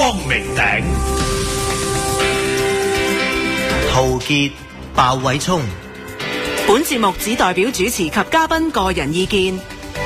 光明頂， 陶傑、鮑偉聰。 本節目只代表主持及嘉賓個人意見。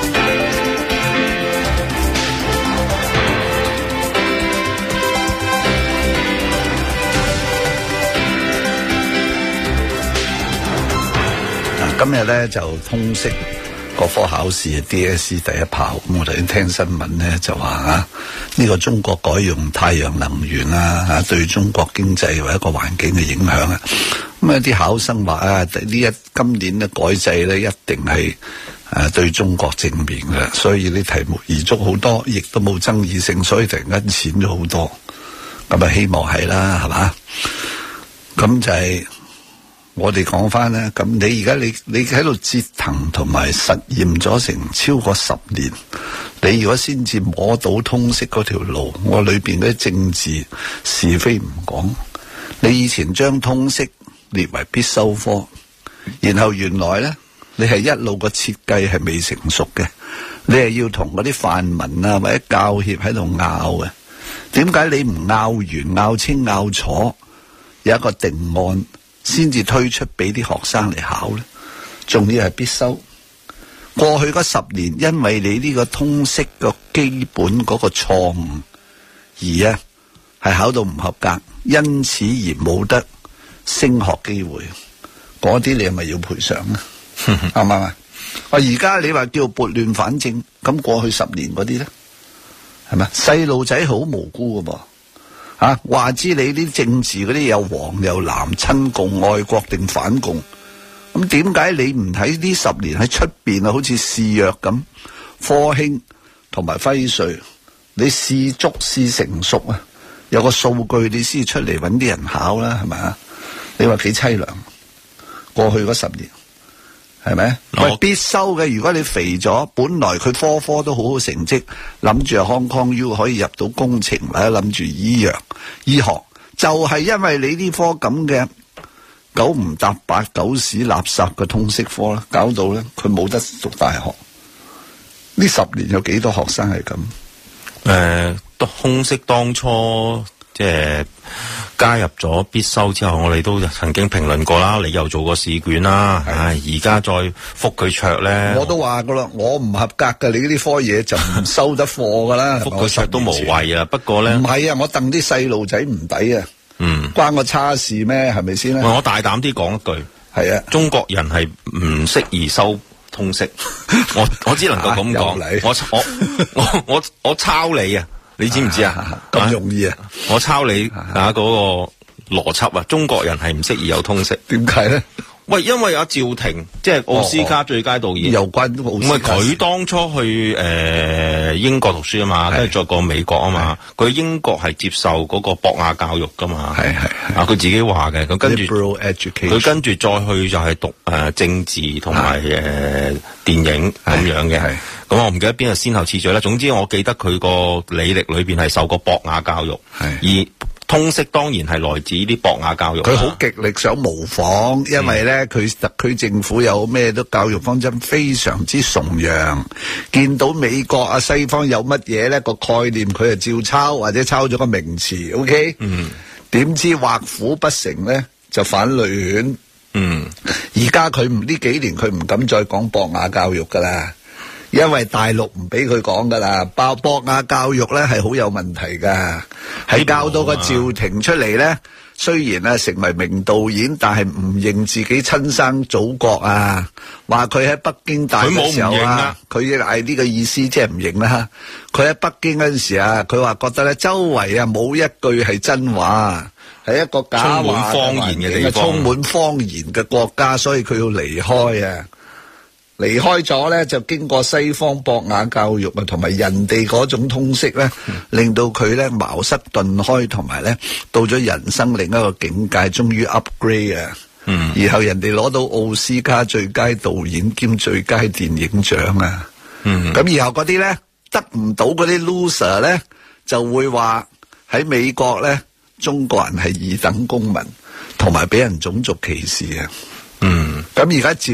今日咧就通識各科考試 DSE 第一炮，咁我哋聽新聞咧就話呢個中國改用太陽能源對中國經濟或一個環境嘅影響啊，咁有啲考生話今年嘅改制咧一定係對中國正面嘅，所以啲題目宜足好多，亦都冇爭議性，所以突然間淺咗好多，咁希望係啦，係嘛？咁就係我哋講翻咧，咁你而家你喺度折騰同埋實驗咗成超過10年，你如果先至摸到通識嗰條路，我裏邊嗰啲政治是非唔講，你以前將通識列為必修科，然後原來咧你係一路個設計係未成熟嘅，你係要同嗰啲範文或者教協喺度拗嘅，點解你唔拗完拗清拗楚有一個定案先至推出俾啲學生嚟考呢？仲要係必修。過去嗰10年，因為你呢個通識個基本嗰個錯誤，而係考到唔合格，因此而冇得升學機會，嗰啲你係咪要賠償啊？啱唔啱啊？而家你話叫撥亂反正，咁過去10年嗰啲咧，係咪細路仔好無辜噶噃？話知你啲政治嗰啲有黃有藍，親共愛國定反共，咁點解你唔睇呢10年喺出邊好似試藥咁，科興同埋輝瑞，你試足試成熟有個數據你先出嚟揾啲人考啦，係咪啊？你話幾凄涼？過去嗰10年係咪？喂，必修嘅，如果你肥咗，本來佢科科都好好成績，諗住 Hong Kong U 可以入到工程或者諗住醫學，就係因為你呢科咁嘅九唔搭八、狗屎垃圾嘅通識科啦，搞到咧佢冇得讀大學。呢10年有幾多學生係咁？ 通識當初即係加入咗必修之後，我哋都曾經評論過啦。你又做過試卷啦，而家再覆佢桌咧， 我都話過啦，我唔合格嘅，你呢啲科嘢就唔收得課噶啦。 覆佢桌都無謂啊。不過咧，唔係啊，我戥啲細路仔唔抵啊。關我差事咩？係咪先咧？ 我大膽啲講一句， 係啊， 中國人係唔適宜收通識。我只能夠咁講。我抄你啊！你知唔知啊？ 咁容易啊！ 我抄你嗰個邏輯啊！中國人係唔適宜有通識， 點解咧？ 喂，因為阿趙婷即係奧斯卡最佳導演， 有關奧斯卡。 佢當初去英國讀書啊嘛，跟住再過美國啊嘛。佢英國係接受嗰個博雅教育噶嘛。係佢自己話嘅。咁跟住佢跟住再去就係讀政治同埋電影咁樣嘅。咁我唔記得邊個先後次序啦。總之我記得佢個履歷裏邊係受過博雅教育，而通識當然係來自呢啲博雅教育。佢好極力想模仿，因為咧佢特區政府有咩都教育方針非常之崇洋，見到美國西方有乜嘢咧個概念，佢就照抄或者抄咗個名詞。OK，點知畫虎不成咧就反類犬。而家佢呢幾年佢唔敢再講博雅教育噶啦。因為大陸唔俾佢講噶啦，博雅教育咧係好有問題噶，係教到個趙婷出嚟咧，雖然成為名導演，但係唔認自己親生祖國啊，話佢喺北京大嘅時候佢係呢個意思，即係唔認啦。佢喺北京嗰陣時佢話覺得咧周圍冇一句係真話，係一個假話嘅環境，充滿謊言嘅國家，所以佢要離開啊。離開咗咧，就經過西方博雅教育同埋人哋嗰種通識咧，令到佢咧茅塞頓開，同埋咧到咗人生另一個境界，終於 upgrade 啊！然後人哋攞到奧斯卡最佳導演兼最佳電影獎啊！咁然後嗰啲咧得唔到嗰啲 loser 咧，就會話喺美國咧，中國人係二等公民，同埋俾人種族歧視啊！咁而家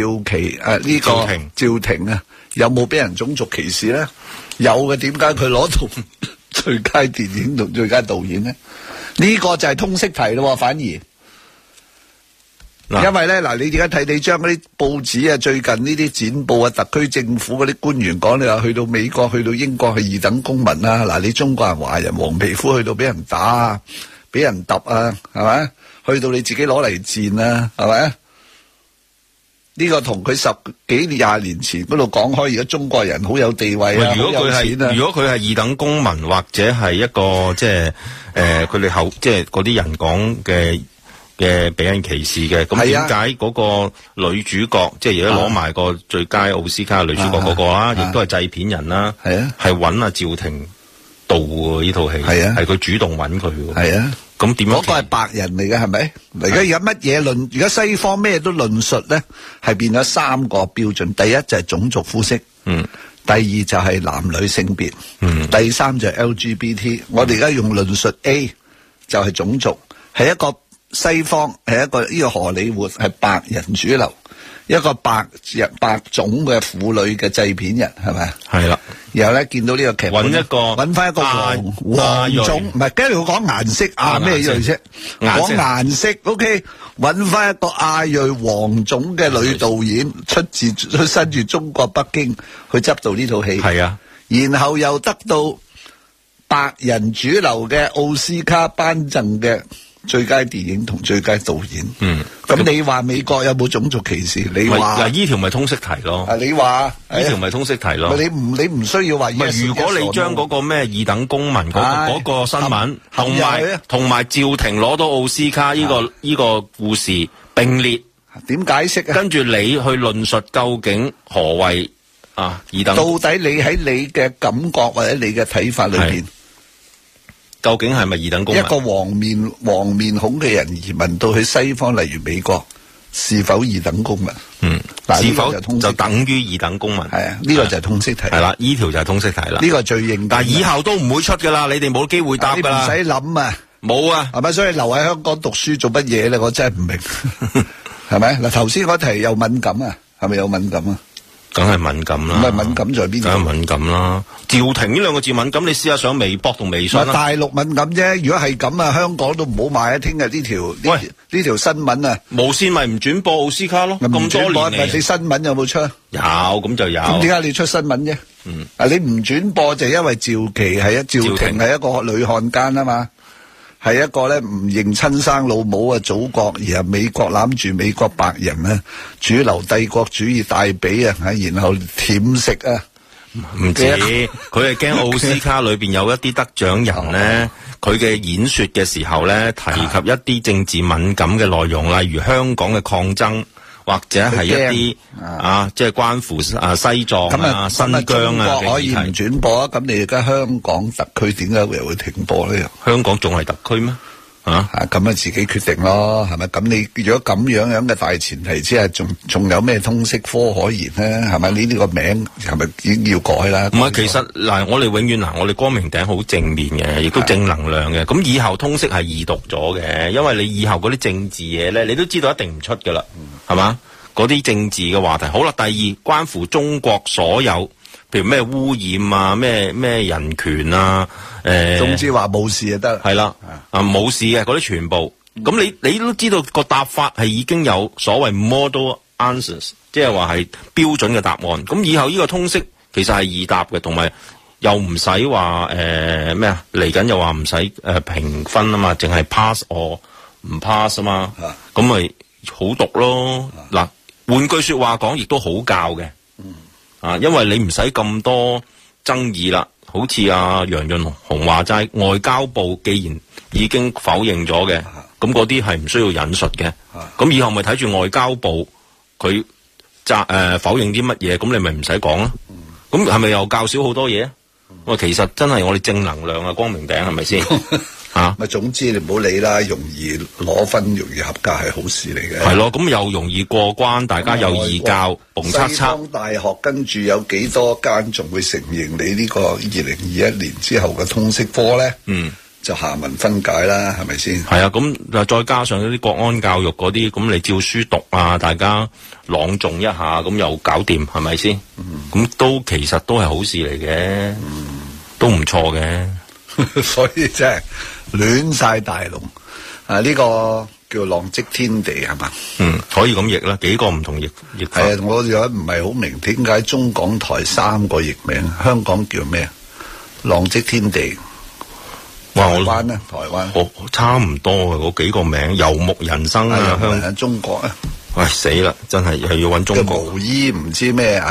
趙婷有冇俾人種族歧視咧？有嘅，點解佢攞到最佳電影同最佳導演咧？呢個就係通識題咯，反而。因為咧，嗱，你而家睇你將嗰啲報紙啊，最近呢啲剪報啊，特區政府嗰啲官員講，你話去到美國、去到英國係二等公民啦。嗱，你中國人、華人、黃皮膚去到俾人打啊，俾人揼啊，係咪？去到你自己攞嚟賤啊，係咪？呢個同佢10幾20年前嗰度講開，而家中國人好有地位啊， 如果佢係二等公民或者係一個即係佢哋後即係嗰啲人講嘅俾人歧視嘅，咁點解嗰個女主角即係而家攞埋個最佳奧斯卡女主角嗰個啦，亦都係製片人啦，係揾阿趙婷導喎呢套戲，係佢主動揾佢喎，係啊，咁點樣？嗰個係白人嚟嘅係咪？而家乜嘢論？而家西方咩都論述咧，係變咗3個標準。第一就係種族膚色，第二就係男女性別，第三就係 LGBT。我哋而家用論述 A 就係種族，係一個。西方係一個呢個荷里活係白人主流，一個白種嘅婦女嘅製片人係咪？係啦。然後咧見到呢個劇揾翻一個黃種，唔係跟住我講顏色咩樣啫？講顏色 ，OK， 揾翻一個亞裔黃種嘅女導演，出身住中國北京去執導呢套戲。係啊，然後又得到白人主流嘅奧斯卡頒贈嘅最佳電影同最佳導演，咁你話美國有冇種族歧視？你話嗱，呢條咪通識題咯？你話呢條咪通識題咯？你唔需要話。如果你將嗰個咩二等公民嗰個新聞，同埋趙婷攞到奧斯卡呢個故事並列，點解釋啊？跟住你去論述究竟何謂二等？到底你喺你嘅感覺或者你嘅睇法裏邊？究竟係咪二等公民？一個黃面孔嘅人移民到去西方，例如美國，是否二等公民？是否就等於二等公民？係啊，呢個就係通識題。係啦，呢條就係通識題啦。呢個最認。但係以後都唔會出噶啦，你哋冇機會答噶啦。唔使諗啊，冇啊，係咪？所以留喺香港讀書做乜嘢咧？我真係唔明，係咪？嗱，頭先嗰題有敏感啊，係咪有敏感啊？梗係敏感啦，唔係敏感在邊度？梗係敏感啦。趙婷呢兩個字敏感，你試下上微博同微信啦。大陸敏感啫，如果係咁啊，香港都唔好賣啊！聽日呢條新聞啊，無綫咪唔轉播奧斯卡咯？咁多年嚟，你新聞有冇出？有，咁就有。咁點解你出新聞啫？你唔轉播就因為趙婷係一個女漢奸啊嘛。係一個咧唔認親生老母嘅祖國，而係美國攬住美國白人咧，主流帝國主義大髀啊，然後舔食啊，唔止，佢係驚奧斯卡裏邊有一啲得獎人咧，佢嘅演說嘅時候咧，提及一啲政治敏感嘅內容，例如香港嘅抗爭。或者係一啲即係關乎西藏啊、新疆啊可以唔轉播啊？咁你而家香港特區點解又會停播呢？香港仲係特區咩？咁啊自己決定咯，係咪？咁你如果咁樣嘅大前提之下，仲有咩通識科可言咧？係咪？你呢個名係咪已經要改啦？唔係，其實嗱，我哋永遠我哋光明頂好正面嘅，亦都正能量嘅。咁以後通識係易讀咗嘅，因為你以後嗰啲政治嘢咧，你都知道一定唔出噶啦，係嘛？嗰啲政治嘅話題。好啦，第二關乎中國所有，譬如咩污染啊、咩人權啊，總之話冇事就得。係啦，冇事嘅嗰啲全部。咁你都知道個答法係已經有所謂 model answers， 即係話係標準嘅答案。咁以後呢個通識其實係易答嘅，同埋又唔使話咩啊，嚟緊又話唔使評分啊嘛，淨係 pass or 唔 pass 啊嘛，咁咪好讀咯。嗱，換句說話講，亦都好教嘅。因為你唔使咁多爭議啦，好似楊潤雄話齋，外交部既然已經否認咗嘅，咁嗰啲係唔需要引述嘅。咁以後咪睇住外交部佢否認啲乜嘢，咁你咪唔使講啦。咁係咪又教少好多嘢？其實真係我哋正能量啊，光明頂係咪先？咪總之你唔好理啦，容易攞分，容易合格係好事嚟嘅。係咯，咁又容易過關，大家又易教，西方大學跟住有幾多間仲會承認你呢個2021年之後嘅通識科咧？就下文分解啦，係咪先？係啊，咁再加上一啲國安教育嗰啲，咁你照書讀啊，大家朗誦一下，咁又搞掂，係咪先？咁其實都係好事嚟嘅，都唔錯嘅。 所以真係亂晒大龍啊！呢個叫浪跡天地係嘛？ 可以咁譯啦，幾個唔同譯法。 係啊，我有唔係好明點解中港台3個譯名，香港叫咩啊？浪跡天地。台灣咧，台灣差唔多嘅嗰幾個名，遊牧人生啊， 香中國啊， 喂死啦，真係又要揾中國。 無醫唔知咩，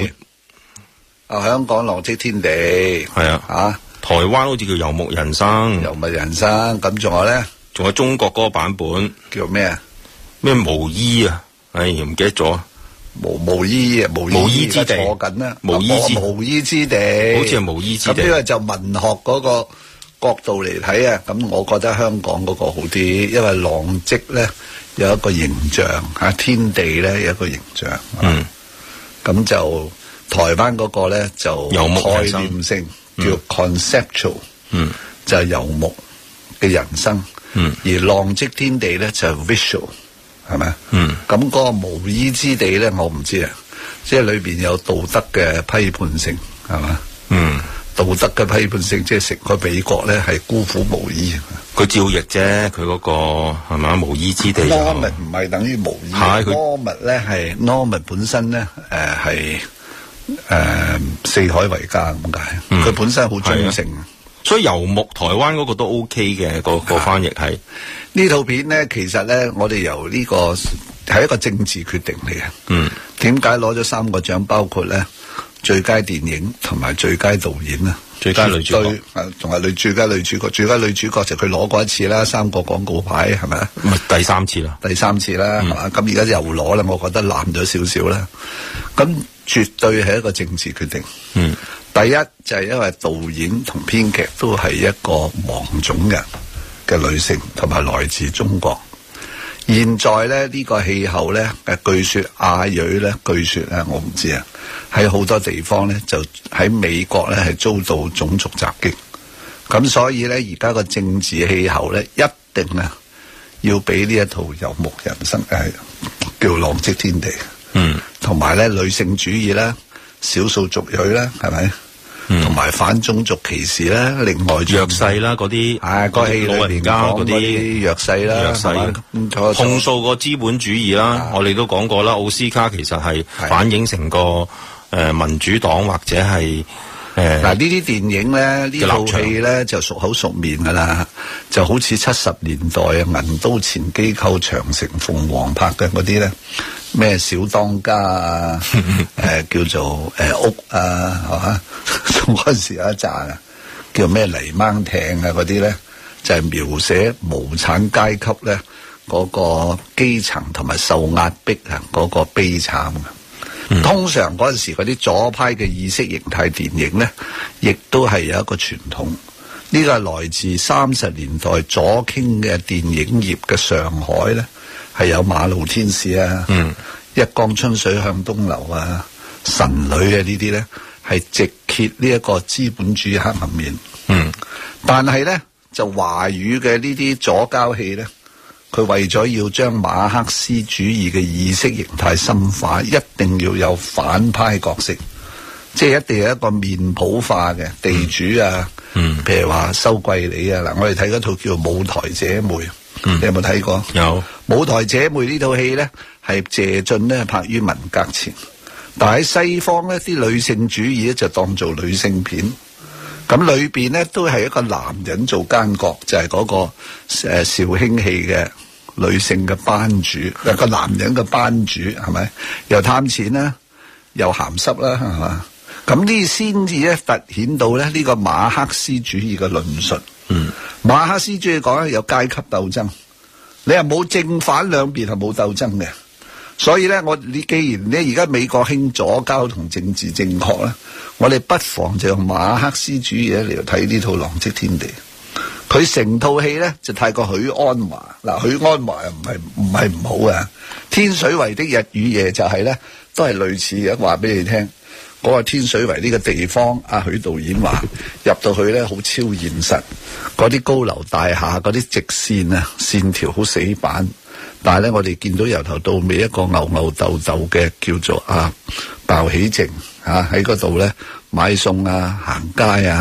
香港浪跡天地係啊，台灣好似叫遊牧人生， 遊牧人生，咁仲有咧， 仲有中國嗰個版本叫咩啊？ 咩無醫啊？唔記得咗。 無醫啊，無醫之地坐緊啦，無醫之地， 好似係無醫之地。 咁呢個就文學嗰個角度嚟睇啊，咁我覺得香港嗰個好啲，因為浪跡咧有一個形象吓，天地咧有一個形象，咁就台灣嗰個咧就概念性叫 conceptual，就係游牧嘅人生，而浪跡天地咧就係 visual， 係咪？咁嗰個無醫之地咧，我唔知啊，即係裏邊有道德嘅批判性，係嘛？道德嘅批判性，即係成個美國咧係孤苦無依， 佢照譯啫，佢嗰個係咪無依之地。 Nomad 唔係等於無依，Nomad 咧係 Nomad 本身咧係四海為家咁解，佢本身好忠誠， 所以遊牧台灣嗰個都 OK 嘅，個翻譯係呢套片咧，其實咧我哋由呢個係一個政治決定嚟嘅。點解攞咗3個獎，包括咧最佳電影同埋最佳導演啦， 最佳女主角， 仲係最佳女主角，最佳女主角就佢攞過一次啦，3個廣告牌係咪？ 第3次啦， 係嘛？咁而家又攞啦，我覺得濫咗少少啦。咁絕對係一個政治決定。第一就係因為導演同編劇都係一個黃種人嘅女性，同埋來自中國。現在咧呢個氣候咧，據說亞裔咧，據說咧我唔知啊，喺好多地方咧就喺美國咧係遭到種族襲擊，咁所以咧而家個政治氣候咧一定啊要俾呢一套遊牧人生叫浪跡天地，同埋咧女性主義啦、少數族裔啦，係咪？同埋反種族歧視啦，另外弱勢啦嗰啲， 個戲老人家嗰啲弱勢啦， 控訴個資本主義啦，我哋都講過啦。奧斯卡其實係反映成個民主黨或者係嗱呢啲電影咧，呢套戲咧就熟口熟面噶啦，就好似70年代銀都前機構長城鳳凰拍嘅嗰啲咧，咩小當家啊，叫做屋啊，係嘛？嗰陣時有一集啊，叫咩泥掹艇啊嗰啲咧，就係描寫無產階級咧嗰個基層同埋受壓迫啊嗰個悲慘嘅。通常嗰陣時嗰啲左派嘅意識形態電影咧，亦都係有一個傳統。呢個係來自30年代左傾嘅電影業嘅上海咧，係有馬路天使啊，一江春水向東流啊，神女啊呢啲咧。係直揭呢一個資本主義黑暗面，但係咧就華語嘅呢啲左膠戲咧，佢為咗要將馬克思主義嘅意識形態深化，一定要有反派角色，即係一定有一個面譜化嘅地主啊，譬如話收貴利啊。嗱，我哋睇嗰套叫《舞台姐妹》，你有冇睇過？有。《舞台姐妹》呢套戲咧，係謝晉咧拍於文革前。但喺西方咧，啲女性主義咧就當做女性片，咁裏邊咧都係一個男人做奸角，就係嗰個肇興戲嘅女性嘅班主，一個男人嘅班主係咪？又貪錢啦，又鹹濕啦，係嘛？咁呢先至咧凸顯到咧呢個馬克思主義嘅論述。馬克思主義講咧有階級鬥爭，你係冇正反兩邊係冇鬥爭嘅。所以咧，你既然咧而家美國興左膠同政治正確咧，我哋不妨就用馬克思主義嚟睇呢套《浪跡天地》。佢成套戲咧就太過許鞍華，嗱，許鞍華唔係唔好啊。天水圍的日與夜就係咧，都係類似嘅。話俾你聽，嗰個天水圍呢個地方，阿許導演話入到去咧好超現實，嗰啲高樓大廈嗰啲直線啊，線條好死板。但係咧，我哋見到由頭到尾一個牛牛豆豆嘅叫做鮑起靜喺嗰度咧買餸啊、行街啊，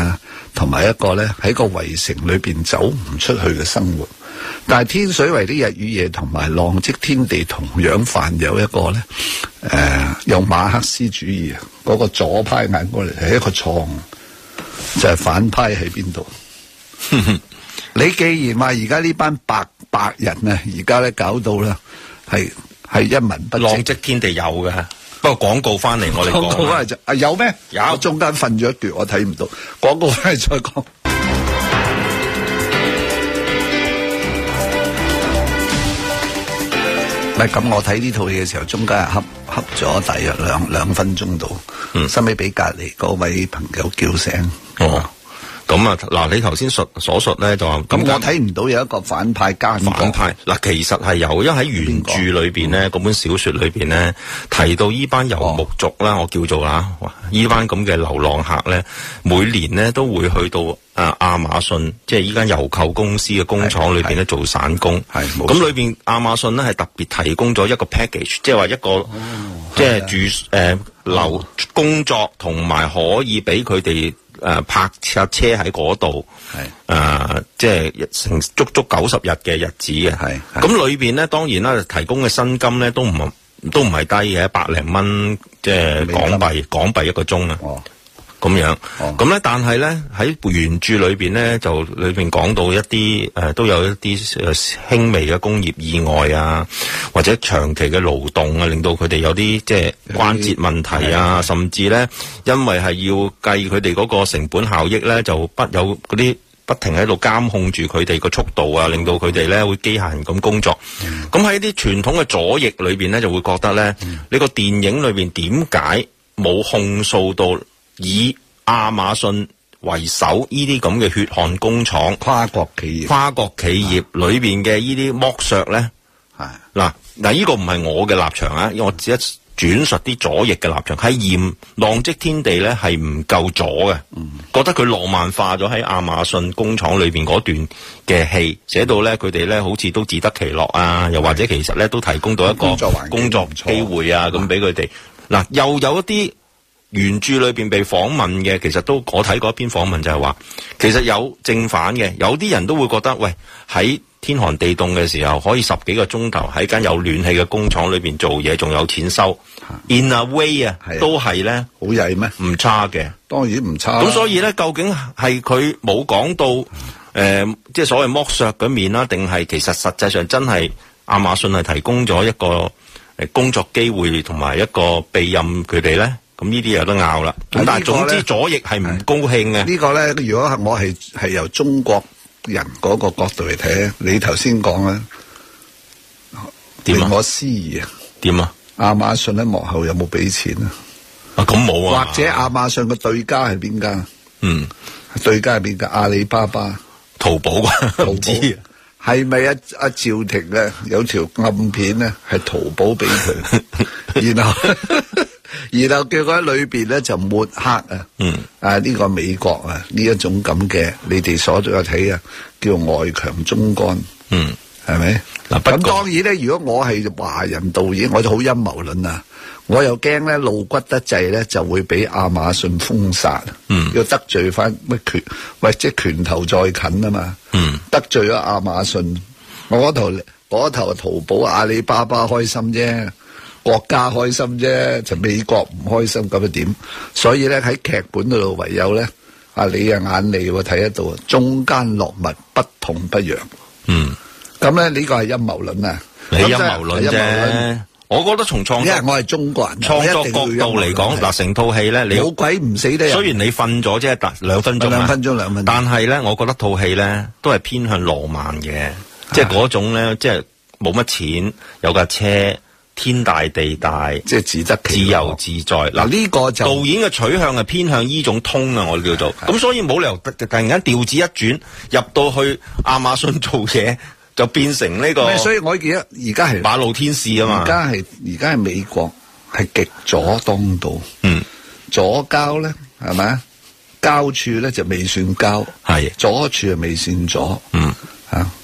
同埋一個咧喺個圍城裏邊走唔出去嘅生活。但係天水圍啲日與夜同埋浪跡天地同樣犯有一個咧，有馬克思主義啊，嗰個左派眼過嚟係一個錯誤，就係反派喺邊度？你既然話而家呢班白人啊，而家咧搞到咧係一文不值。 浪跡天地有嘅，不過廣告翻嚟我哋講。廣告翻嚟就有咩？ 有， 我中間瞓咗一段，我睇唔到。廣告翻嚟再講。咁我睇呢套戲嘅時候，中間係恰咗大約兩分鐘度，收尾俾隔籬嗰位朋友叫醒。 咁啊，嗱，你頭先所述咧就話， 咁我睇唔到有一個反派奸角。 反派嗱，其實係有，因為喺原著裏邊咧，嗰本小說裏邊咧提到依班游牧族啦，我叫做啦，依班咁嘅流浪客咧，每年咧都會去到亞馬遜，即係依間郵購公司嘅工廠裏邊咧做散工。咁裏邊亞馬遜咧係特別提供咗一個 package， 即係話一個即係留工作同埋可以俾佢哋。泊車喺嗰度，即係成足90日嘅日子嘅。咁裏邊咧，當然啦，提供嘅薪金咧都唔係低嘅，100零蚊，即係港幣一個鐘啊。咁樣，咁咧，但係咧喺原著裏邊咧，就裏邊講到一啲都有一啲輕微嘅工業意外啊，或者長期嘅勞動啊，令到佢哋有啲即係關節問題啊，甚至咧因為係要計佢哋嗰個成本效益咧，就有嗰啲不停喺度監控住佢哋個速度啊，令到佢哋咧會機械咁工作。咁喺啲傳統嘅左翼裏邊咧，就會覺得咧，呢個電影裏邊點解冇控訴到以亞馬遜為首呢啲咁嘅血汗工廠、 跨國企業裏邊嘅呢啲剝削咧？嗱，呢個唔係我嘅立場啊，因為我只係轉述啲左翼嘅立場，係嫌浪跡天地咧係唔夠左嘅，覺得佢浪漫化咗喺亞馬遜工廠裏邊嗰段嘅戲，寫到咧佢哋咧好似都自得其樂啊，又或者其實咧都提供到一個工作機會啊，咁俾佢哋。嗱，又有一啲原著裏邊被訪問嘅，其實都我睇過一篇訪問就係話，其實有正反嘅，有啲人都會覺得，喂，喺天寒地凍嘅時候，可以10幾個鐘頭喺間有暖氣嘅工廠裏邊做嘢，仲有錢收。In a way 啊，都係咧好曳咩？ 唔差嘅， 當然唔差。 咁所以咧，究竟係佢冇講到即係所謂剝削嘅面啦，定係其實實際上真係亞馬遜係提供咗一個工作機會同埋一個庇蔭佢哋咧？咁呢啲有得拗啦。咁但係總之左翼係唔高興嘅。 呢個咧，如果我係由中國人嗰個角度嚟睇，你頭先講咧，令我思疑啊。 點啊？ 亞馬遜喺幕後有冇俾錢啊？ 咁冇啊。 或者亞馬遜嘅對家係邊間？對家係邊間？阿里巴巴、 淘寶啊？唔知係咪阿趙婷啊？有條暗片咧，係淘寶俾佢，然後叫佢喺裏邊咧就抹黑啊！呢個美國啊呢一種咁嘅，你哋所有睇啊，叫外強中乾，係咪？咁當然咧，如果我係華人導演，我就好陰謀論啊！我又驚咧露骨得滯咧，就會俾亞馬遜封殺，要得罪翻乜權？喂，即係拳頭再近啊嘛！得罪咗亞馬遜，我嗰頭淘寶、阿里巴巴開心啫。國家開心啫，就美國唔開心咁又點？所以咧喺劇本嗰度唯有咧，你眼利睇得到，中間落墨不痛不癢。咁咧呢個係陰謀論啊！ 你陰謀論啫，我覺得從創作， 因為我係中國人， 創作角度嚟講，嗱成套戲咧，你冇鬼唔死得人。雖然你瞓咗啫，2分鐘， 兩分鐘， 但係咧，我覺得套戲咧都係偏向浪漫嘅，即係嗰種咧，即係冇乜錢，有架車。天大地大， 即係自由自在。嗱呢個就導演嘅取向係偏向呢種通啊，我哋叫做咁，所以冇理由突然間調子一轉，入到去亞馬遜做嘢，就變成呢個。 所以我記得而家係馬路天使啊嘛。 而家係美國係極左當道，左膠咧係咪啊？膠處咧就未算膠，係左處就未算左，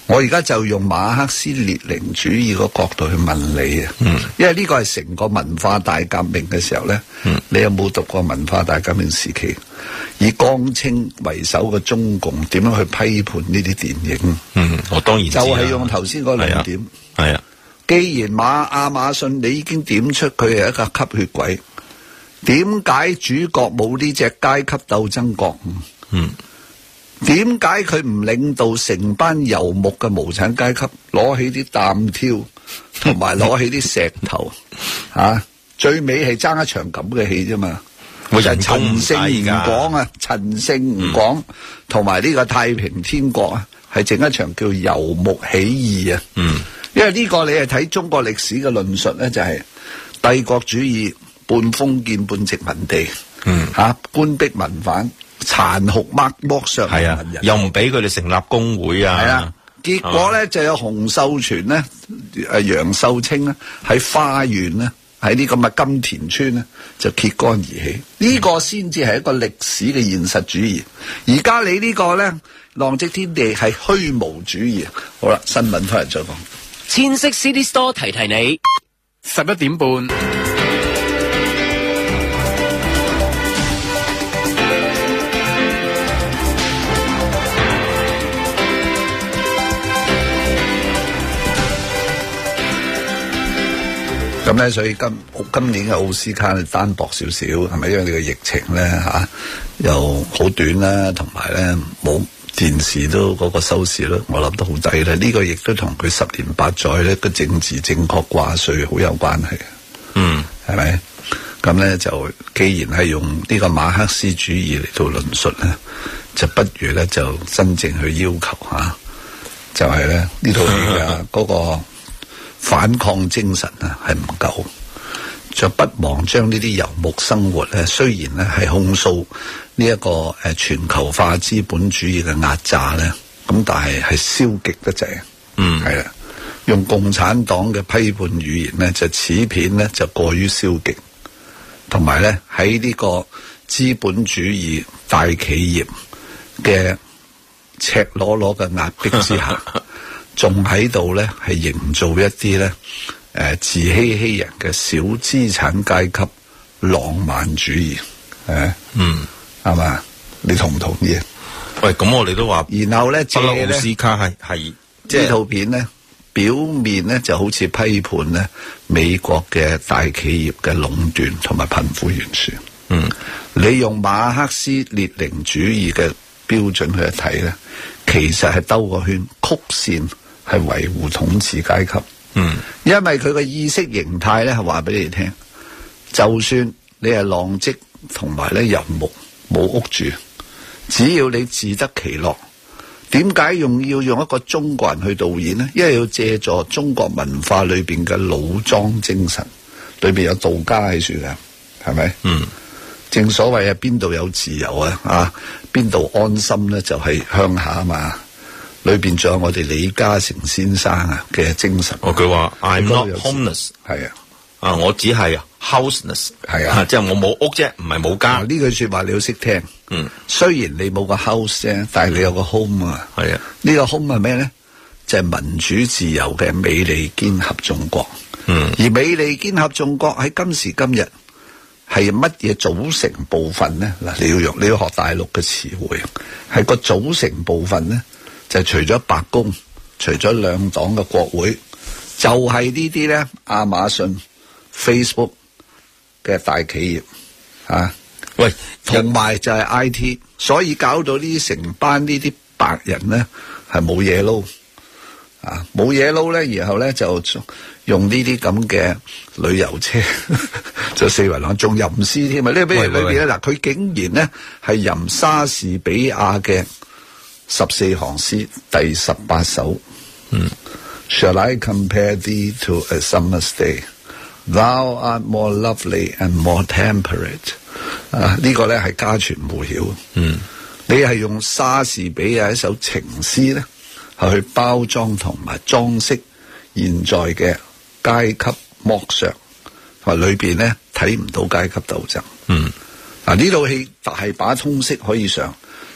我而家就用馬克思列寧主義個角度去問你啊，因為呢個係成個文化大革命嘅時候咧，你有冇讀過文化大革命時期以江青為首嘅中共點樣去批判呢啲電影？ 我當然知就係用頭先嗰兩點。 係啊， 既然亞馬遜你已經點出佢係一個吸血鬼，點解主角冇呢隻階級鬥爭覺悟？點解佢唔領導成班游牧嘅無產階級攞起啲擔挑，同埋攞起啲石頭最尾係爭一場咁嘅戲啫嘛。就係陳勝吳廣啊，陳勝吳廣同埋呢個太平天國啊，係整一場叫游牧起義啊。因為呢個你係睇中國歷史嘅論述咧，就係帝國主義半封建半殖民地，官逼民反。殘酷剝削人民， 又唔俾佢哋成立工會啊！ 係啊，結果咧就有洪秀全咧、楊秀清咧喺花園咧，喺呢咁嘅金田村咧就揭竿而起。呢個先至係一個歷史嘅現實主義。而家你呢個咧浪跡天地係虛無主義。好啦，新聞翻嚟再講。 千色 City Store 提提你，11點半。 咁咧，所以今年嘅奧斯卡咧單薄少少，係咪？因為呢個疫情咧又好短啦，同埋咧冇電視都嗰個收視率，我諗都好低咧。呢個亦都同佢10年8載咧個政治正確掛帥好有關係。係咪？咁咧就既然係用呢個馬克思主義嚟到論述咧，就不如咧就真正去要求就係咧呢套戲啊嗰個反抗精神係唔夠，就不忘將呢啲游牧生活咧，雖然咧係控訴呢一個全球化資本主義嘅壓榨咧，咁但係消極得滯。係啦，用共產黨嘅批判語言咧，就此片咧就過於消極，同埋咧喺呢個資本主義大企業嘅赤裸裸嘅壓迫之下。仲喺度咧，係營造一啲咧，自欺欺人嘅小資產階級浪漫主義，係嘛？你同唔同意啊？ 喂，咁我哋都話， 然後咧， 不嬲奧斯卡係呢套片咧，表面咧就好似批判咧美國嘅大企業嘅壟斷同埋貧富懸殊。你用馬克思列寧主義嘅標準去睇咧，其實係兜個圈，曲線。係維護統治階級，因為佢嘅意識形態咧係話俾你聽，就算你係浪跡同埋咧游牧冇屋住，只要你自得其樂，點解要用一個中國人去導演呢？因為要借助中國文化裏邊嘅老莊精神，裏邊有道家喺處嘅，係咪？正所謂邊度有自由邊度安心咧，就係鄉下啊嘛。裏邊仲有我哋李嘉誠先生嘅精神。佢話 I'm not homeless， 係我只係 houseless， 係即係我冇屋啫，唔係冇家。 呢句說話你要識聽。雖然你冇個 house 啫，但係你有個 home 啊。係啊，呢個 home 係咩咧？就係民主自由嘅美利堅合眾國。而美利堅合眾國喺今時今日係乜嘢組成部分咧？嗱，你要學大陸嘅詞彙，係個組成部分咧。就除咗白宮，除咗兩黨嘅國會，就係呢啲咧亞馬遜、Facebook 嘅大企業喂，同埋就係 IT， 所以搞到呢啲成班呢啲白人咧係冇嘢撈冇嘢撈咧，然後咧就用呢啲咁嘅旅遊車就四圍浪，仲吟詩添啊！呢個裏邊咧嗱，佢竟然咧係吟莎士比亞嘅14行詩第18首。Shall I compare thee to a summer's day? Thou art more lovely and more temperate。呢個咧係家傳戶曉。你係用莎士比亞一首情詩咧，係去包裝同埋裝飾現在嘅階級剝削，同埋裏邊咧睇唔到階級鬥爭。呢套戲大把通識可以上。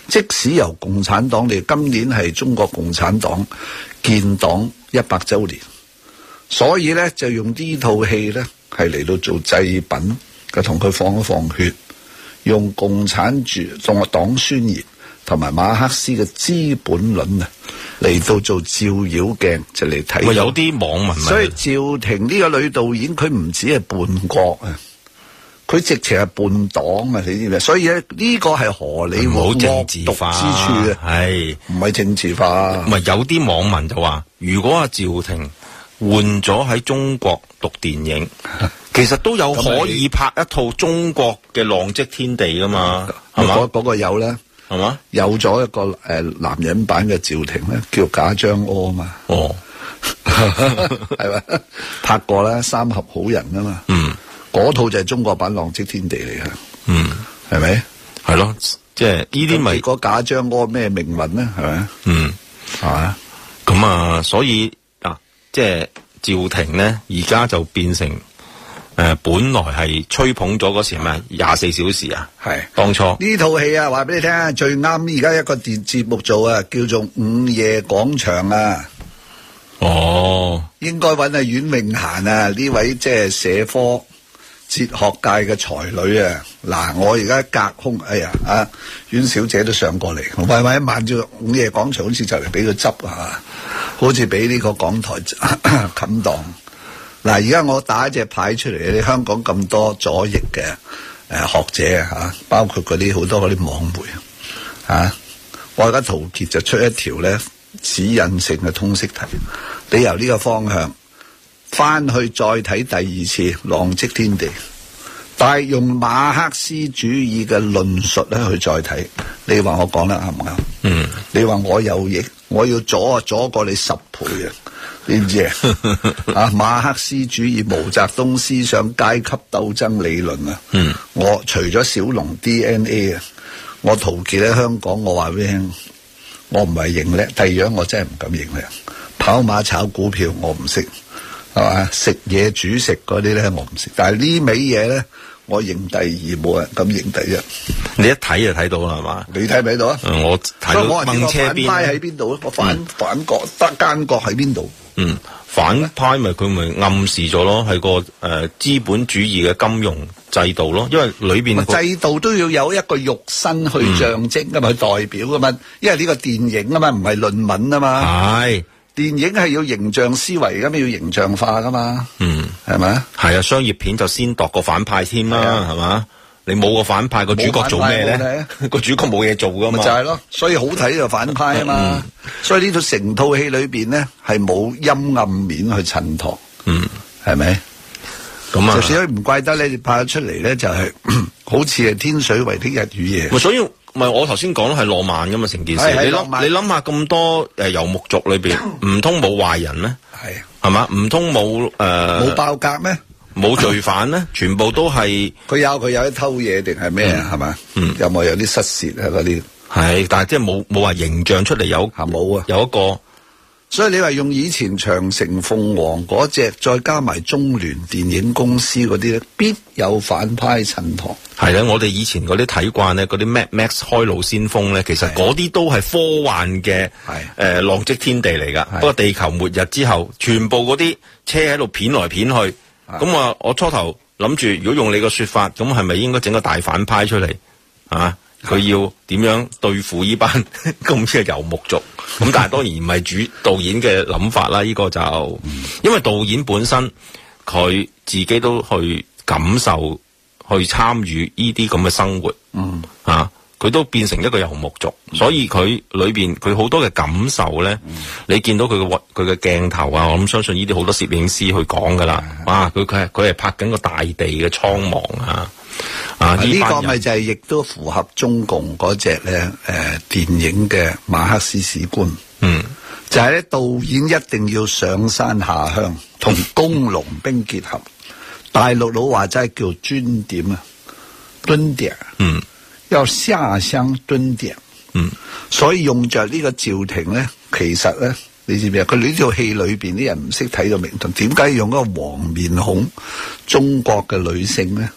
即使由共產黨，你今年係中國共產黨建黨100週年，所以咧就用呢套戲咧係嚟到做祭品，就同佢放一放血，用共產黨宣言同埋馬克思嘅資本論啊嚟到做照妖鏡，就嚟睇。 咪有啲網民， 所以趙婷呢個女導演佢唔止係叛國啊，佢直情係叛黨啊！你知唔知？所以咧呢個係荷里活惡毒之處啊， 係唔係政治化？ 唔係有啲網民就話，如果阿趙婷換咗喺中國讀電影，其實都有可以拍一套中國嘅浪跡天地噶嘛，係嘛？ 嗰個有啦。 係嘛？ 有咗一個男人版嘅趙婷咧，叫賈樟柯啊嘛。哦，係嘛？拍過啦，《三峽好人》啊嘛。嗯，嗰套就係中國版《浪跡天地》嚟嘅。嗯，係咪？係咯，即係呢啲咪？結果賈樟柯咩命運咧？係咪？嗯，係嘛？ 咁啊，所以啊，即係趙婷咧，而家就變成。本來係吹捧咗嗰時係咪24小時啊？係當初呢套戲啊，話俾你聽啊，最啱而家一個電節目做啊，叫做《午夜廣場》啊。哦，應該揾阿阮詠嫻啊，呢位即係社科哲學界嘅才女啊。嗱，我而家隔空，哎呀啊，阮小姐都上過嚟，喂喂，一晚叫《午夜廣場》好似就嚟俾佢執啊，好似俾呢個港台冚檔。嗱，而家我打一隻牌出嚟，你香港咁多左翼嘅學者啊，包括嗰啲好多嗰啲網媒啊，我而家陶傑就出一條咧指引性嘅通識題，你由呢個方向翻去再睇第二次《浪跡天地》，但係用馬克思主義嘅論述咧去再睇，你話我講得啱唔啱？嗯，你話我有益，我要阻過你10倍啊！知唔知啊？馬克思主義、毛澤東思想、階級鬥爭理論啊！嗯，我除咗小龍 DNA 啊，我陶傑喺香港，我話俾你聽，我唔係認叻，第二樣我真係唔敢認叻。跑馬炒股票我唔識，係嘛？食嘢煮食嗰啲咧我唔識，但係呢味嘢咧，我認第二，冇人敢認第一。 你一睇就睇到啦，係嘛？ 你睇唔睇到啊？ 我睇到掹車邊， 反派喺邊度？個反角得奸角喺邊度？ 嗯，反派咪佢咪暗示咗咯，係個資本主義嘅金融制度咯，因為裏邊制度都要有一個肉身去象徵噶嘛，去代表噶嘛，因為呢個電影啊嘛，唔係論文啊嘛，係電影係要形象思維噶嘛，要形象化噶嘛，嗯，係咪？係啊，商業片就先度個反派添啦，係嘛？你冇個反派，個主角做咩咧？個主角冇嘢做噶嘛，就係咯，所以好睇就反派啊嘛。所以呢套成套戲裏邊咧係冇陰暗面去襯托，嗯，係咪？咁啊，所以唔怪得你拍咗出嚟咧，就係好似係天水圍的日與夜。 所以咪我頭先講係浪漫噶嘛，成件事。你諗下咁多游牧族裏邊，唔通冇壞人咩？係嘛？唔通冇冇爆格咩？ 冇罪犯咧，全部都係佢有啲偷嘢定係咩啊？係嘛？有冇有啲失竊啊？嗰啲係，但係即係冇話形象出嚟有冇啊？ 有一個， 所以你話用以前長城鳳凰嗰隻，再加埋中聯電影公司嗰啲咧，必有反派襯托。 係咧，我哋以前嗰啲睇慣咧，嗰啲 Mad Max 開路先鋒咧，其實嗰啲都係科幻嘅浪跡天地嚟噶。不過地球末日之後，全部嗰啲車喺度片來片去。咁啊！我初頭諗住，如果用你個說法，咁係咪應該整個大反派出嚟啊？佢要點樣對付呢班咁嘅游牧族？咁但係當然唔係導演嘅諗法啦。呢個就因為導演本身佢自己都去感受、去參與呢啲咁嘅生活。佢都變成一個游牧族，所以佢裏邊佢好多嘅感受咧，你見到佢嘅鏡頭啊，我諗相信呢啲好多攝影師去講噶啦。哇，佢係拍緊個大地嘅蒼茫啊！呢個咪就係亦都符合中共嗰隻咧電影嘅馬克思史觀。就係咧導演一定要上山下鄉，同工農兵結合。大陸佬話齋叫專點啊，蹲點。要下鄉蹲點，所以用着呢個趙婷咧，其實咧，你知唔知啊？佢呢套戲裏邊啲人唔識睇到明，點解用嗰個黃面孔中國嘅女性咧？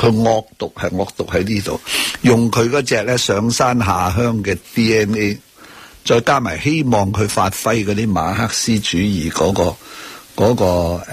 佢惡毒係惡毒喺呢度，用佢嗰隻咧上山下鄉嘅 DNA， 再加埋希望佢發揮嗰啲馬克思主義嗰個骨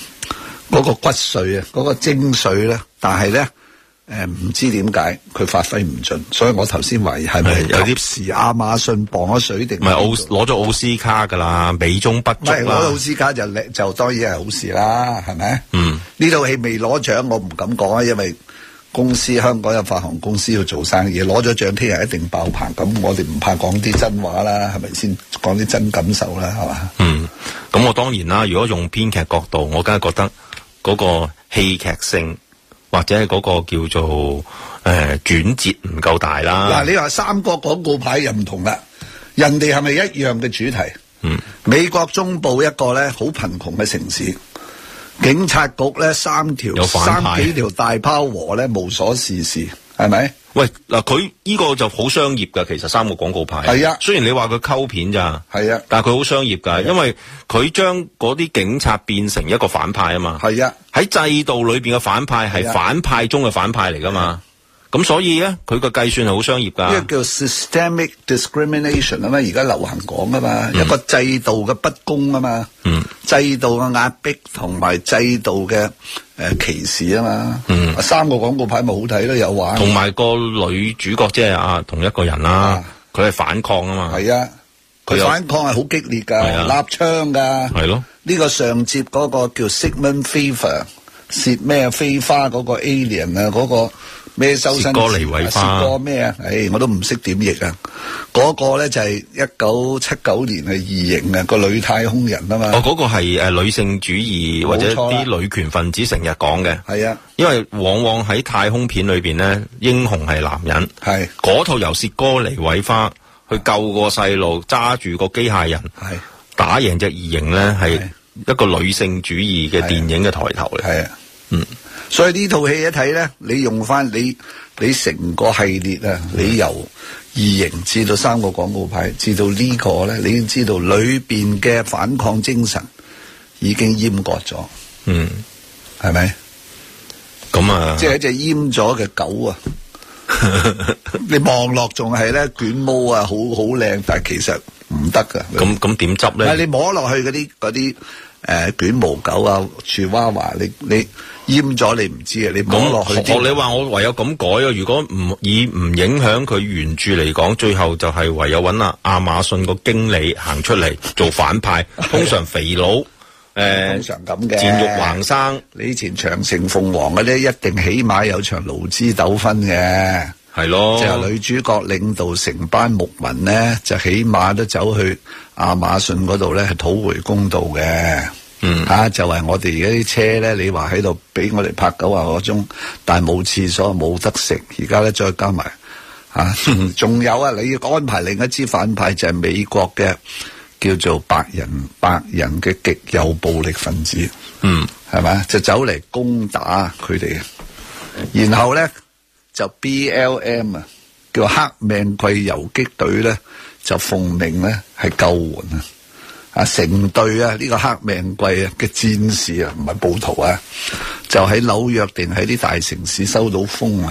髓啊，嗰個精髓咧，但係咧唔知點解佢發揮唔盡，所以我頭先懷疑係咪有啲時亞馬遜磅咗水定唔係攞咗奧斯卡噶啦，美中不足啦。唔係攞奧斯卡就當然係好事啦，係咪？呢套戲未攞獎，我唔敢講啊，因為香港有發行公司要做生意，攞咗獎聽日一定爆棚。咁我哋唔怕講啲真話啦，係咪先？講啲真感受啦，係嘛？ 咁我當然啦，如果用編劇角度，我梗係覺得嗰個戲劇性或者係嗰個叫做轉折唔夠大啦。 嗱，你話三國廣告牌又唔同啦，人哋係咪一樣嘅主題？美國中部一個咧好貧窮嘅城市。警察局咧三幾條大拋禾咧無所事事，係咪？ 喂，嗱，佢呢個就好商業噶，其實三個廣告牌係啊。雖然你話佢溝片咋，係啊，但係佢好商業噶，因為佢將嗰啲警察變成一個反派啊嘛。係啊，喺制度裏邊嘅反派係反派中嘅反派嚟噶嘛。咁所以咧，佢個計算係好商業噶。呢個叫 systemic discrimination 啊嘛，而家流行講啊嘛，一個制度嘅不公啊嘛，制度嘅壓迫同埋制度嘅歧視啊嘛。三個廣告牌咪好睇咯，有玩。 同埋個女主角即係同一個人啦，佢係反抗啊嘛。係啊， 佢反抗係好激烈噶，立槍噶。係咯，呢個上節嗰個叫 Sigmund Freya， 薛咩飛花嗰個 alien 啊，嗰個。咩修身？薛哥尼韋花。薛哥咩啊？我都唔識點譯啊！嗰個咧就係1979年嘅異形啊，個女太空人啊嘛。 嗰個係女性主義或者啲女權分子成日講嘅。係啊，因為往往喺太空片裏邊咧，英雄係男人。係嗰套由薛哥尼韋花去救個細路，揸住個機械人，係打贏隻異形咧，係一個女性主義嘅電影嘅抬頭嚟。係啊， 所以呢套戲一睇咧，你用翻你成個系列啊，你由異形至到三個廣告牌，至到呢個咧，你已經知道裏邊嘅反抗精神已經閹割咗。係咪？咁啊，即係一隻閹咗嘅狗啊！你望落仲係咧捲毛啊，好靚，但係其實唔得噶。 咁點執咧？ 你摸落去嗰啲捲毛狗啊，樹娃娃，你閹咗你唔知啊！你摸落去， 你話我唯有咁改啊！如果唔影響佢原著嚟講，最後就係唯有揾亞馬遜個經理行出嚟做反派。通常肥佬通常咁嘅賤肉橫生。 你以前長城鳳凰嗰啲一定起碼有場勞資糾紛嘅，係咯。即係女主角領導成班牧民咧，就起碼都走去亞馬遜嗰度咧，係討回公道嘅。就係我哋而家啲車咧，你話喺度俾我哋拍90個鐘，但係冇廁所冇得食。而家咧再加埋仲有啊，你要安排另一支反派就係美國嘅叫做白人嘅極右暴力分子，係咪？就走嚟攻打佢哋，然後咧就 BLM 啊，叫黑命貴游擊隊咧，就奉命咧係救援成隊呢個黑命貴嘅戰士唔係暴徒就喺紐約定喺啲大城市收到風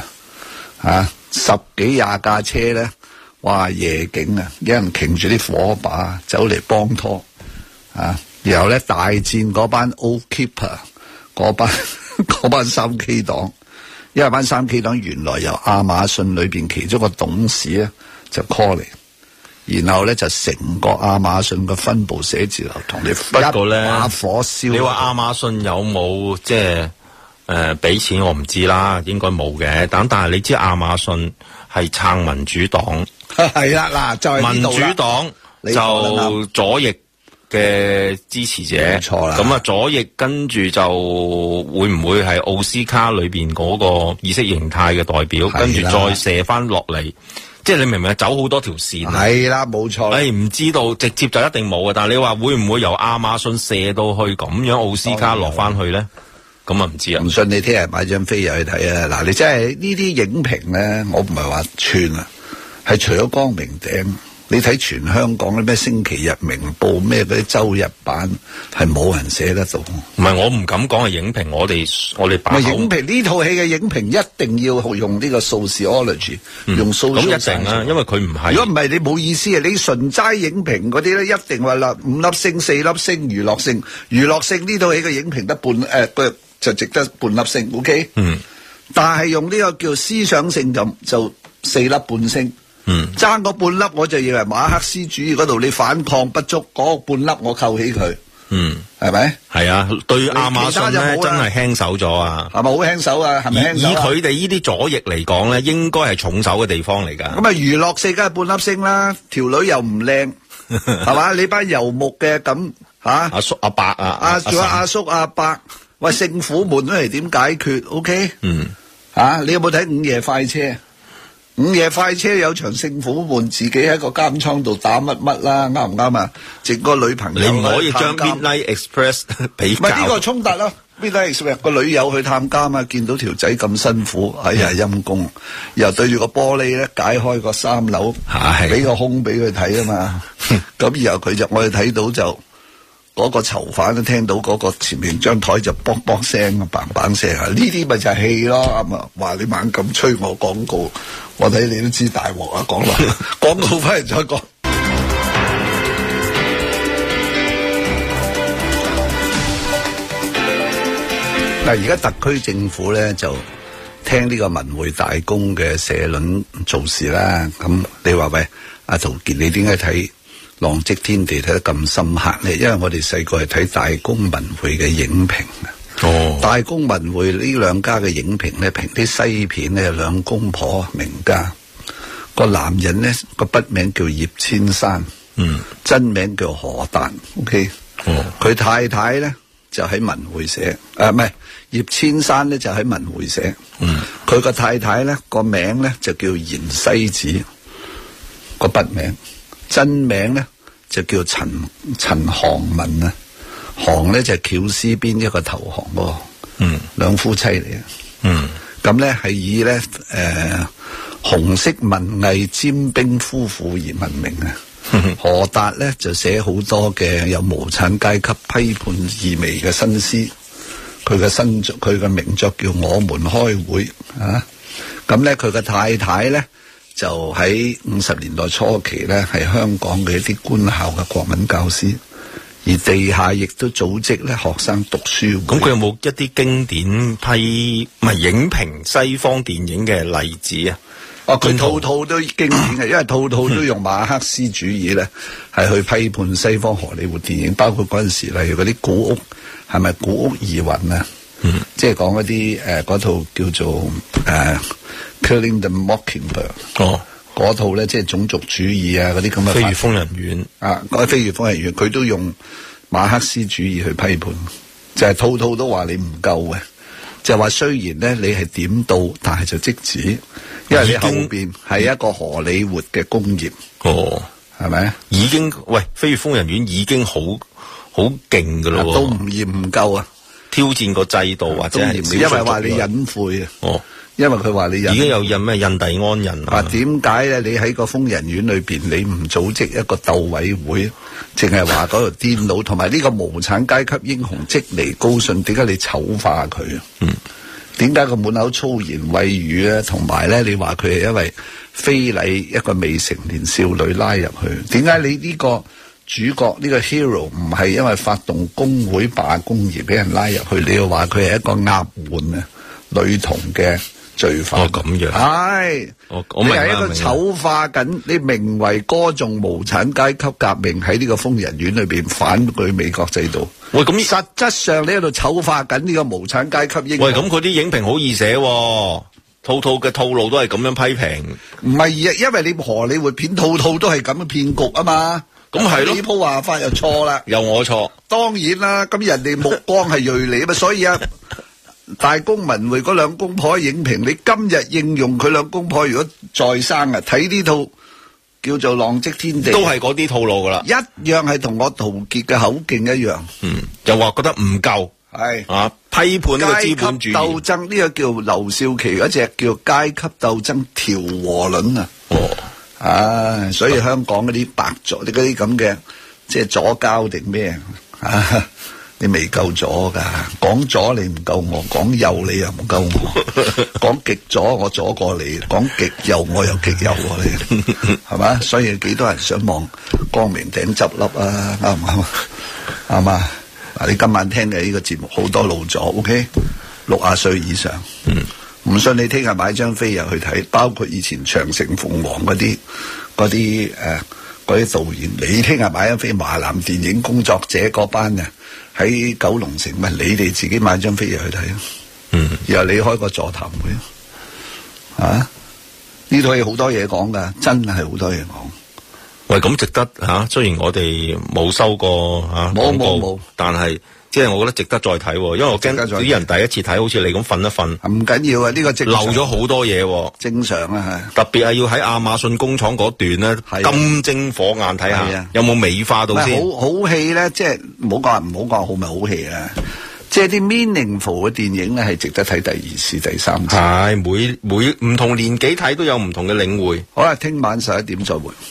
10幾20架車咧，哇夜景有人擎住啲火把走嚟幫拖然後咧大戰嗰班 Oath Keeper 嗰班三 K 黨，因為班三 K 黨原來由亞馬遜裏邊其中個董事咧就 call 嚟。然後咧就成個亞馬遜嘅分部寫字樓同你一把火燒。 你話亞馬遜有冇即係俾錢我唔知啦，應該冇嘅。但係你知亞馬遜係撐民主黨， 係啦嗱，就係民主黨就左翼嘅支持者，冇錯啦。咁左翼跟住就會唔會係奧斯卡裏邊嗰個意識形態嘅代表，跟住再射翻落嚟？即係你明唔明走好多條線？ 係啦，冇錯。 唔知道直接就一定冇嘅，但係你話會唔會由亞馬遜射到去咁樣奧斯卡落翻去咧？咁唔知啊。唔信你聽日買張飛入去睇啊！嗱，你真係呢啲影評咧，我唔係話串啊，係除咗光明頂， 你睇全香港啲咩星期日明報咩嗰啲周日版係冇人寫得到。 唔係我唔敢講係影評，我哋把口。 影評呢套戲嘅影評一定要用呢個 sociology，用 social。 咁一定啦，因為佢唔係。 如果唔係你冇意思啊！你純齋影評嗰啲咧，一定話啦5粒星、4粒星，娛樂性呢套戲嘅影評得半就值得半粒星 ，OK？ 但係用呢個叫思想性就4粒半星。爭嗰半粒我就認為馬克思主義嗰度你反抗不足，嗰半粒我扣起佢。係咪？係啊，對亞馬遜咧真係輕手咗啊！ 係咪好輕手啊？係咪輕手啊？ 以佢哋呢啲左翼嚟講咧，應該係重手嘅地方嚟噶。 咁啊，娛樂性梗係半粒星啦，條女又唔靚，係嘛？你班游牧嘅咁吓， 阿叔阿伯啊， 仲有阿叔阿伯，喂，政府們都係點解決 ？OK？你有冇睇午夜快車？午夜快車有場聖婦們自己喺個監倉度打乜啦，啱唔啱啊？整個女朋友你唔可以將 Midnight Express 比較。 唔係呢個衝突咯 ，Midnight Express 個女友去探監啊，見到條仔咁辛苦，哎呀陰公，又對住個玻璃咧解開個3樓，俾個胸俾佢睇啊嘛。咁然後我哋睇到就嗰個囚犯都聽到嗰個前面張台就卜卜聲啊，嘭嘭聲啊，呢啲咪就係戲咯，咁啊話你猛咁吹我廣告。我睇你都知大鑊啊！講落廣告翻嚟再講。嗱，而家特區政府咧就聽呢個文匯大公嘅社論做事啦。咁你話喂，阿陶傑，你點解睇《浪跡天地》睇得咁深刻咧？因為我哋細個係睇大公文匯嘅影評啊。大公文匯呢兩家嘅影評咧，評啲西片咧，兩公婆名家。個男人咧個筆名叫葉千山，真名叫何達 ，OK。佢太太咧就喺文匯社，唔係葉千山咧就喺文匯社。佢個太太咧個名咧就叫嚴西子，個筆名，真名咧就叫陳航文啊。航咧就係絞絲邊一個投降喎，兩夫妻嚟嘅。咁咧係以咧紅色文藝尖兵夫婦而聞名啊。何達咧就寫好多嘅有無產階級批判意味嘅新詩，佢嘅名作叫《我們開會》啊。咁咧佢嘅太太咧就喺50年代初期咧係香港嘅一啲官校嘅國文教師。而地下亦都組織咧學生讀書會。咁佢有冇一啲經典影評西方電影嘅例子啊？佢套套都經典嘅，因為套套都用馬克思主義咧係去批判西方荷里活電影，包括嗰陣時例如嗰啲古屋係咪古屋疑雲啊？即係講嗰啲嗰套叫做Killing the Mockingbird。嗰套咧即係種族主義啊，嗰啲咁嘅。飛越瘋人院啊，嗰啲飛越瘋人院，佢都用馬克思主義去批判，就係套套都話你唔夠嘅，就係話雖然咧你係點到，但係就即止，因為你後邊係一個荷里活嘅工業。係咪？已經飛越瘋人院已經好勁噶咯，都唔嫌唔夠啊！挑戰個制度或者係因為話你隱晦啊。因為佢話你已經有印咩印第安人啊？點解咧？你喺個瘋人院裏邊，你唔組織一個鬥委會，淨係話嗰度癲佬，同埋呢個無產階級英雄積尼高遜，點解你醜化佢啊？點解個滿口粗言穢語咧？同埋咧，你話佢係因為非禮一個未成年少女拉入去？點解你呢個主角呢個 hero 唔係因為發動工會罷工而俾人拉入去？你又話佢係一個鴨換啊女童嘅罪犯？咁樣係，你係一個醜化緊，你名為歌頌無產階級革命喺呢個瘋人院裏邊反對美國制度。喂，咁實質上你喺度醜化緊呢個無產階級英雄。喂，咁佢啲影評好易寫，套套嘅套路都係咁樣批評。唔係，因為你荷里活片套套都係咁嘅騙局啊嘛。咁係咯，呢鋪話法又錯啦，又我錯。當然啦，咁人哋目光係銳利啊嘛，所以啊。大公文匯嗰兩公婆影評，你今日應用佢兩公婆如果再生啊，睇呢套叫做《浪跡天地》，都係嗰啲套路噶啦，一樣係同我陶傑嘅口徑一樣，就話覺得唔夠，係啊，批判呢個資本主義鬥爭，呢個叫劉少奇嗰隻叫階級鬥爭調和論啊， 所以香港嗰啲白左嗰啲咁嘅，即係左膠定咩啊？你未夠左噶，講左你唔夠我，講右你又唔夠我，講極左我左過你，講極右我又極右過你，係嘛？所以幾多人想望光明頂執笠啊？啱唔啱啊？啱啊！嗱，你今晚聽嘅呢個節目好多老左 ，OK， 60歲以上，唔信你聽日買張飛入去睇，包括以前長城鳳凰嗰啲導演，你聽日買張飛，華南電影工作者嗰班啊！喺九龍城，咪你哋自己買張飛入去睇啊！然後你開個座談會啊！呢套嘢好多嘢講噶，真係好多嘢講。 喂，咁值得吓？雖然我哋冇收過吓廣告，但係即係我覺得值得再睇，因為我驚啲人第一次睇，好似你咁瞓一瞓。唔緊要啊，呢個正常漏咗好多嘢，正常啊，係。 特別係要喺亞馬遜工廠嗰段咧，金睛火眼睇下，有冇美化到先。 好戲咧，即係唔好講好咪好戲啊！即係啲 meaningful 嘅電影咧，係值得睇第二次、第三次。 係每唔同年紀睇都有唔同嘅領會。 好啦，聽晚11點再會。